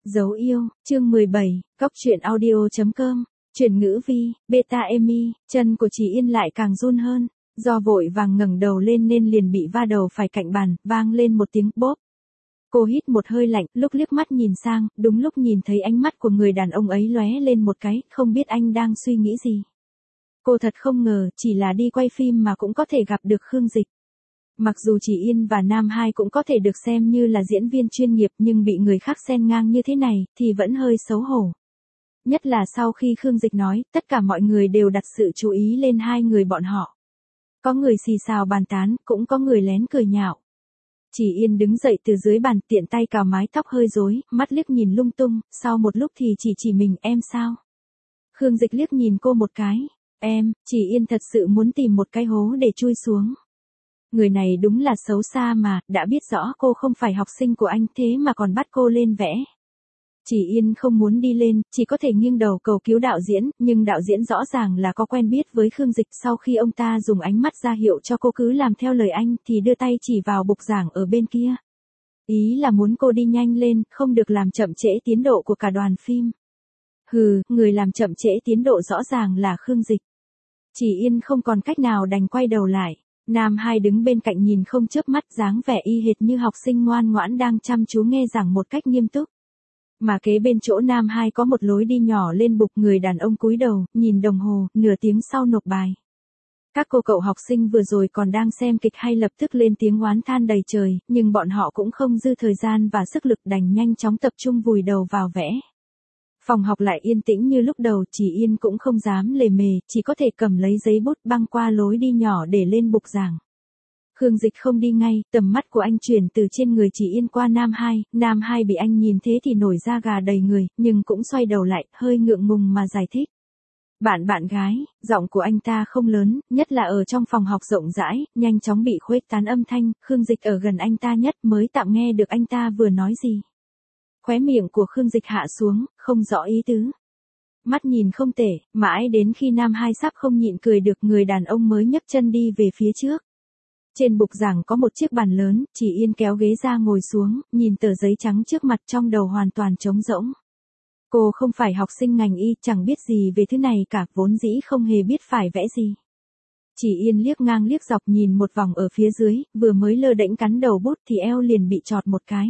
Dấu yêu, chương 17, Cóc truyện audio.com, chuyển ngữ vi, beta Emi, chân của chị Yên lại càng run hơn, do vội vàng ngẩng đầu lên nên liền bị va đầu phải cạnh bàn, vang lên một tiếng bốp. Cô hít một hơi lạnh, lúc liếc mắt nhìn sang, đúng lúc nhìn thấy ánh mắt của người đàn ông ấy lóe lên một cái, không biết anh đang suy nghĩ gì. Cô thật không ngờ, chỉ là đi quay phim mà cũng có thể gặp được Khương Dịch. Mặc dù chị Yên và Nam Hai cũng có thể được xem như là diễn viên chuyên nghiệp nhưng bị người khác xen ngang như thế này, thì vẫn hơi xấu hổ. Nhất là sau khi Khương Dịch nói, tất cả mọi người đều đặt sự chú ý lên hai người bọn họ. Có người xì xào bàn tán, cũng có người lén cười nhạo. Chị Yên đứng dậy từ dưới bàn, tiện tay cào mái tóc hơi rối, mắt liếc nhìn lung tung, sau một lúc thì chỉ mình, em sao? Khương Dịch liếc nhìn cô một cái, chị Yên thật sự muốn tìm một cái hố để chui xuống. Người này đúng là xấu xa mà, đã biết rõ cô không phải học sinh của anh thế mà còn bắt cô lên vẽ. Chị Yên không muốn đi lên, chỉ có thể nghiêng đầu cầu cứu đạo diễn, nhưng đạo diễn rõ ràng là có quen biết với Khương Dịch. Sau khi ông ta dùng ánh mắt ra hiệu cho cô cứ làm theo lời anh thì đưa tay chỉ vào bục giảng ở bên kia. Ý là muốn cô đi nhanh lên, không được làm chậm trễ tiến độ của cả đoàn phim. Hừ, người làm chậm trễ tiến độ rõ ràng là Khương Dịch. Chị Yên không còn cách nào đành quay đầu lại. Nam Hai đứng bên cạnh nhìn không chớp mắt, dáng vẻ y hệt như học sinh ngoan ngoãn đang chăm chú nghe giảng một cách nghiêm túc. Mà kế bên chỗ Nam Hai có một lối đi nhỏ lên bục, người đàn ông cúi đầu, nhìn đồng hồ, nửa tiếng sau nộp bài. Các cô cậu học sinh vừa rồi còn đang xem kịch hay lập tức lên tiếng oán than đầy trời, nhưng bọn họ cũng không dư thời gian và sức lực đành nhanh chóng tập trung vùi đầu vào vẽ. Phòng học lại yên tĩnh như lúc đầu, chị Yên cũng không dám lề mề, chỉ có thể cầm lấy giấy bút băng qua lối đi nhỏ để lên bục giảng. Khương Dịch không đi ngay, tầm mắt của anh chuyển từ trên người chị Yên qua Nam Hai bị anh nhìn thế thì nổi da gà đầy người, nhưng cũng xoay đầu lại, hơi ngượng ngùng mà giải thích. Bạn gái, giọng của anh ta không lớn, nhất là ở trong phòng học rộng rãi, nhanh chóng bị khuếch tán âm thanh, Khương Dịch ở gần anh ta nhất mới tạm nghe được anh ta vừa nói gì. Khóe miệng của Khương Dịch hạ xuống, không rõ ý tứ. Mắt nhìn không tệ, mãi đến khi Nam Hai sắp không nhịn cười được, người đàn ông mới nhấc chân đi về phía trước. Trên bục giảng có một chiếc bàn lớn, chị Yên kéo ghế ra ngồi xuống, nhìn tờ giấy trắng trước mặt, trong đầu hoàn toàn trống rỗng. Cô không phải học sinh ngành y, chẳng biết gì về thứ này cả, vốn dĩ không hề biết phải vẽ gì. Chị Yên liếc ngang liếc dọc nhìn một vòng ở phía dưới, vừa mới lơ đễnh cắn đầu bút thì eo liền bị chọt một cái.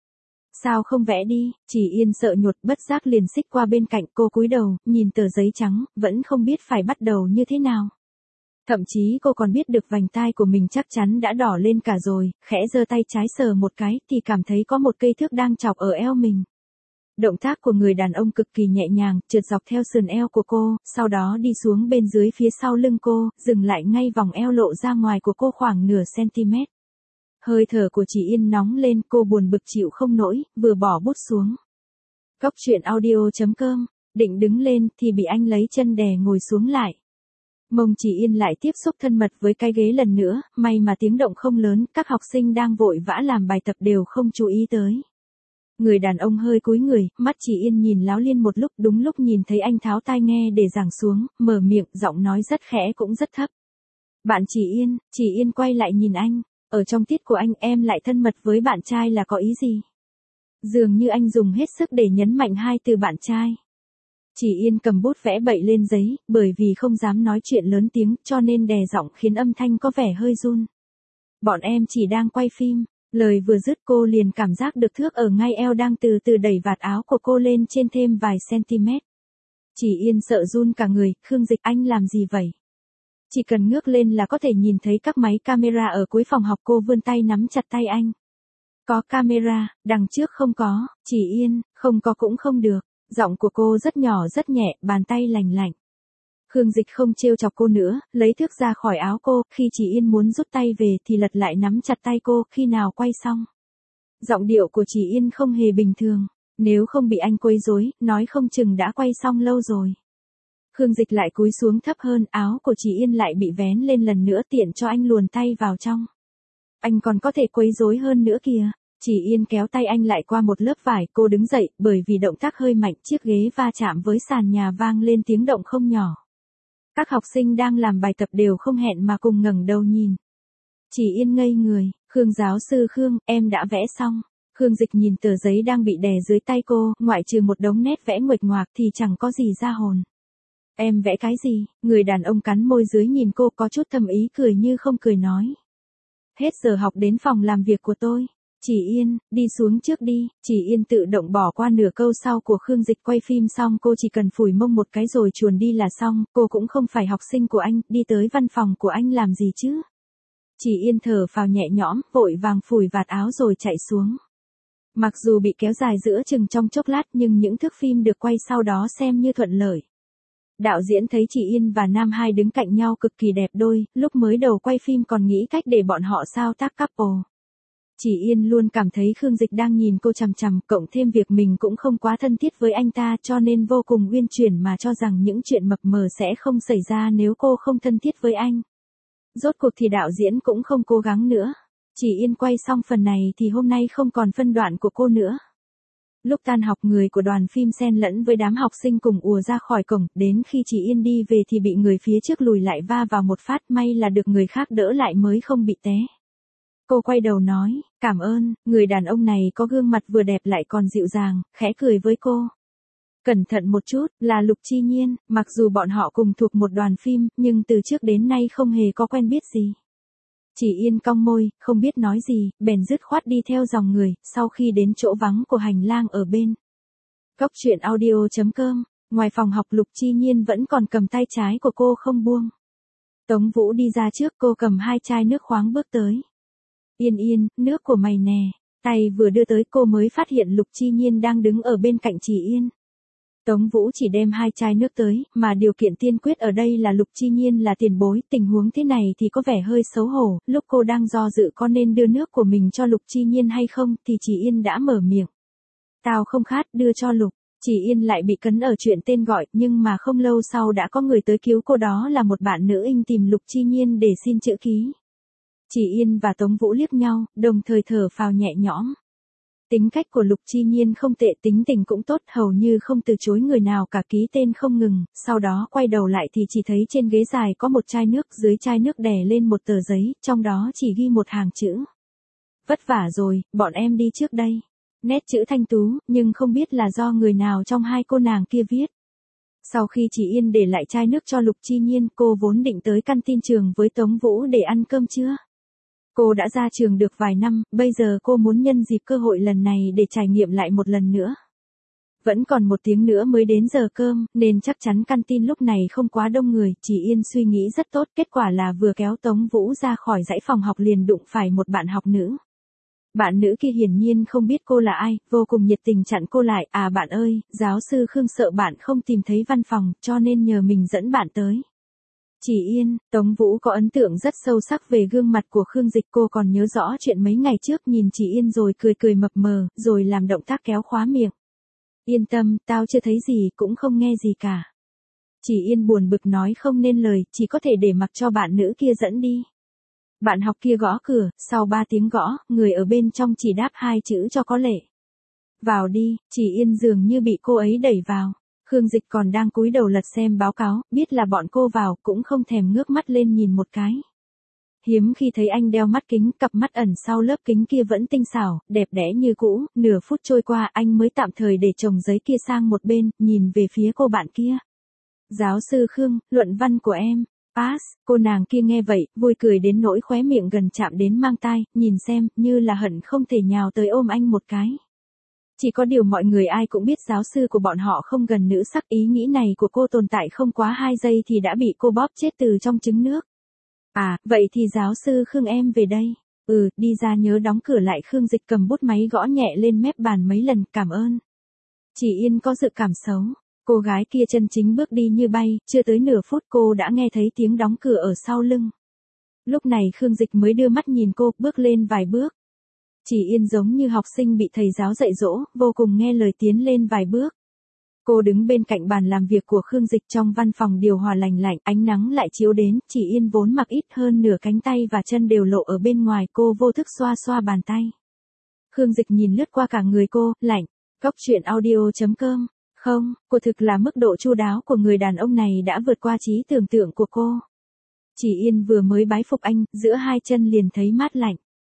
Sao không vẽ đi? Chị Yên sợ nhột, bất giác liền xích qua bên cạnh, cô cúi đầu, nhìn tờ giấy trắng, vẫn không biết phải bắt đầu như thế nào. Thậm chí cô còn biết được vành tai của mình chắc chắn đã đỏ lên cả rồi, khẽ giơ tay trái sờ một cái thì cảm thấy có một cây thước đang chọc ở eo mình. Động tác của người đàn ông cực kỳ nhẹ nhàng, trượt dọc theo sườn eo của cô, sau đó đi xuống bên dưới phía sau lưng cô, dừng lại ngay vòng eo lộ ra ngoài của cô khoảng nửa cm. Hơi thở của chị Yên nóng lên, cô buồn bực chịu không nổi, vừa bỏ bút xuống. Cóc truyện audio.com, định đứng lên thì bị anh lấy chân đè ngồi xuống lại. Mông chị Yên lại tiếp xúc thân mật với cái ghế lần nữa, may mà tiếng động không lớn, các học sinh đang vội vã làm bài tập đều không chú ý tới. Người đàn ông hơi cúi người, mắt chị Yên nhìn láo liên một lúc, đúng lúc nhìn thấy anh tháo tai nghe để giảng xuống, mở miệng, giọng nói rất khẽ cũng rất thấp. Bạn chị Yên quay lại nhìn anh, ở trong tiết của anh em lại thân mật với bạn trai là có ý gì? Dường như anh dùng hết sức để nhấn mạnh hai từ bạn trai. Chị Yên cầm bút vẽ bậy lên giấy, bởi vì không dám nói chuyện lớn tiếng, cho nên đè giọng khiến âm thanh có vẻ hơi run. Bọn em chỉ đang quay phim. Lời vừa dứt cô liền cảm giác được thước ở ngay eo đang từ từ đẩy vạt áo của cô lên trên thêm vài cm. Chị Yên sợ run cả người, Khương Dịch, anh làm gì vậy? Chỉ cần ngước lên là có thể nhìn thấy các máy camera ở cuối phòng học, cô vươn tay nắm chặt tay anh. Có camera, đằng trước không có, chị Yên, không có cũng không được. Giọng của cô rất nhỏ rất nhẹ, bàn tay lành lạnh. Khương Dịch không trêu chọc cô nữa, lấy thước ra khỏi áo cô, khi chị Yên muốn rút tay về thì lật lại nắm chặt tay cô, khi nào quay xong. Giọng điệu của chị Yên không hề bình thường, nếu không bị anh quấy rối, nói không chừng đã quay xong lâu rồi. Khương Dịch lại cúi xuống thấp hơn, áo của chị Yên lại bị vén lên lần nữa, tiện cho anh luồn tay vào trong. Anh còn có thể quấy rối hơn nữa kìa. Chị Yên kéo tay anh lại qua một lớp vải, cô đứng dậy, bởi vì động tác hơi mạnh, chiếc ghế va chạm với sàn nhà vang lên tiếng động không nhỏ. Các học sinh đang làm bài tập đều không hẹn mà cùng ngẩng đầu nhìn. Chị Yên ngây người, Khương giáo sư Khương, em đã vẽ xong. Khương Dịch nhìn tờ giấy đang bị đè dưới tay cô, ngoại trừ một đống nét vẽ nguệch ngoạc thì chẳng có gì ra hồn. Em vẽ cái gì? Người đàn ông cắn môi dưới nhìn cô có chút thầm ý cười như không cười nói. Hết giờ học đến phòng làm việc của tôi. Chỉ Yên, đi xuống trước đi. Chỉ Yên tự động bỏ qua nửa câu sau của Khương Dịch. Quay phim xong cô chỉ cần phủi mông một cái rồi chuồn đi là xong. Cô cũng không phải học sinh của anh, đi tới văn phòng của anh làm gì chứ? Chỉ Yên thở phào nhẹ nhõm, vội vàng phủi vạt áo rồi chạy xuống. Mặc dù bị kéo dài giữa chừng trong chốc lát nhưng những thước phim được quay sau đó xem như thuận lợi. Đạo diễn thấy chị Yên và Nam Hai đứng cạnh nhau cực kỳ đẹp đôi, lúc mới đầu quay phim còn nghĩ cách để bọn họ sao tác couple. Chị Yên luôn cảm thấy Khương Dịch đang nhìn cô chằm chằm, cộng thêm việc mình cũng không quá thân thiết với anh ta cho nên vô cùng uyên chuyển mà cho rằng những chuyện mập mờ sẽ không xảy ra nếu cô không thân thiết với anh. Rốt cuộc thì đạo diễn cũng không cố gắng nữa. Chị Yên quay xong phần này thì hôm nay không còn phân đoạn của cô nữa. Lúc tan học người của đoàn phim xen lẫn với đám học sinh cùng ùa ra khỏi cổng, đến khi chị Yên đi về thì bị người phía trước lùi lại va vào một phát, may là được người khác đỡ lại mới không bị té. Cô quay đầu nói, cảm ơn, người đàn ông này có gương mặt vừa đẹp lại còn dịu dàng, khẽ cười với cô. Cẩn thận một chút, là Lục Chi Nhiên, mặc dù bọn họ cùng thuộc một đoàn phim, nhưng từ trước đến nay không hề có quen biết gì. Chỉ Yên cong môi, không biết nói gì, bèn dứt khoát đi theo dòng người, sau khi đến chỗ vắng của hành lang ở bên. Góc truyện audio.com, ngoài phòng học Lục Chi Nhiên vẫn còn cầm tay trái của cô không buông. Tống Vũ đi ra trước, cô cầm 2 chai nước khoáng bước tới. Yên Yên, nước của mày nè. Tay vừa đưa tới cô mới phát hiện Lục Chi Nhiên đang đứng ở bên cạnh Chỉ Yên. Tống Vũ chỉ đem 2 chai nước tới, mà điều kiện tiên quyết ở đây là Lục Chi Nhiên là tiền bối, tình huống thế này thì có vẻ hơi xấu hổ, lúc cô đang do dự có nên đưa nước của mình cho Lục Chi Nhiên hay không, thì Chỉ Yên đã mở miệng. Tao không khát, đưa cho Lục. Chỉ Yên lại bị cấn ở chuyện tên gọi, nhưng mà không lâu sau đã có người tới cứu cô, đó là một bạn nữ in tìm Lục Chi Nhiên để xin chữ ký. Chỉ Yên và Tống Vũ liếc nhau, đồng thời thở phào nhẹ nhõm. Tính cách của Lục Chi Nhiên không tệ, tính tình cũng tốt, hầu như không từ chối người nào cả, ký tên không ngừng, sau đó quay đầu lại thì chỉ thấy trên ghế dài có một chai nước, dưới chai nước đè lên một tờ giấy, trong đó chỉ ghi một hàng chữ. Vất vả rồi, bọn em đi trước đây. Nét chữ thanh tú, nhưng không biết là do người nào trong hai cô nàng kia viết. Sau khi Chỉ Yên để lại chai nước cho Lục Chi Nhiên, cô vốn định tới căn tin trường với Tống Vũ để ăn cơm trưa. Cô đã ra trường được vài năm, bây giờ cô muốn nhân dịp cơ hội lần này để trải nghiệm lại một lần nữa. Vẫn còn 1 tiếng nữa mới đến giờ cơm, nên chắc chắn căn tin lúc này không quá đông người, Chỉ Yên suy nghĩ rất tốt, kết quả là vừa kéo Tống Vũ ra khỏi dãy phòng học liền đụng phải một bạn học nữ. Bạn nữ kia hiển nhiên không biết cô là ai, vô cùng nhiệt tình chặn cô lại, à bạn ơi, giáo sư Khương sợ bạn không tìm thấy văn phòng, cho nên nhờ mình dẫn bạn tới. Chỉ Yên, Tống Vũ có ấn tượng rất sâu sắc về gương mặt của Khương Dịch, cô còn nhớ rõ chuyện mấy ngày trước nhìn Chỉ Yên rồi cười cười mập mờ, rồi làm động tác kéo khóa miệng. Yên tâm, tao chưa thấy gì, cũng không nghe gì cả. Chỉ Yên buồn bực nói không nên lời, chỉ có thể để mặc cho bạn nữ kia dẫn đi. Bạn học kia gõ cửa, sau 3 tiếng gõ, người ở bên trong chỉ đáp 2 chữ cho có lệ. Vào đi, Chỉ Yên dường như bị cô ấy đẩy vào. Khương Dịch còn đang cúi đầu lật xem báo cáo, biết là bọn cô vào, cũng không thèm ngước mắt lên nhìn một cái. Hiếm khi thấy anh đeo mắt kính, cặp mắt ẩn sau lớp kính kia vẫn tinh xảo, đẹp đẽ như cũ, nửa phút trôi qua anh mới tạm thời để chồng giấy kia sang một bên, nhìn về phía cô bạn kia. Giáo sư Khương, luận văn của em. Pass, cô nàng kia nghe vậy, vui cười đến nỗi khóe miệng gần chạm đến mang tai, nhìn xem, như là hận không thể nhào tới ôm anh một cái. Chỉ có điều mọi người ai cũng biết giáo sư của bọn họ không gần nữ sắc, ý nghĩ này của cô tồn tại không quá 2 giây thì đã bị cô bóp chết từ trong trứng nước. À, vậy thì giáo sư Khương em về đây. Đi ra nhớ đóng cửa lại. Khương Dịch cầm bút máy gõ nhẹ lên mép bàn mấy lần, cảm ơn. Chỉ Yên có dự cảm xấu. Cô gái kia chân chính bước đi như bay, chưa tới nửa phút cô đã nghe thấy tiếng đóng cửa ở sau lưng. Lúc này Khương Dịch mới đưa mắt nhìn cô, bước lên vài bước. Chỉ Yên giống như học sinh bị thầy giáo dạy dỗ, vô cùng nghe lời tiến lên vài bước. Cô đứng bên cạnh bàn làm việc của Khương Dịch trong văn phòng điều hòa lành lạnh, ánh nắng lại chiếu đến, Chỉ Yên vốn mặc ít hơn nửa cánh tay và chân đều lộ ở bên ngoài, cô vô thức xoa xoa bàn tay. Khương Dịch nhìn lướt qua cả người cô, lạnh. Góc truyện audio.com. Không, cô thực là mức độ chu đáo của người đàn ông này đã vượt qua trí tưởng tượng của cô. Chỉ Yên vừa mới bái phục anh, giữa 2 chân liền thấy mát lạnh.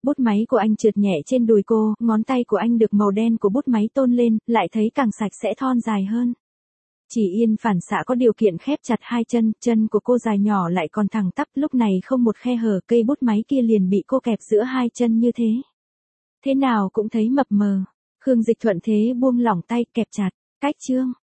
Bút máy của anh trượt nhẹ trên đùi cô, ngón tay của anh được màu đen của bút máy tôn lên, lại thấy càng sạch sẽ thon dài hơn. Chỉ Yên phản xạ có điều kiện khép chặt hai chân, chân của cô dài nhỏ lại còn thẳng tắp, lúc này không một khe hở, cây bút máy kia liền bị cô kẹp giữa hai chân như thế. Thế nào cũng thấy mập mờ. Khương Dịch thuận thế buông lỏng tay kẹp chặt. Cách chương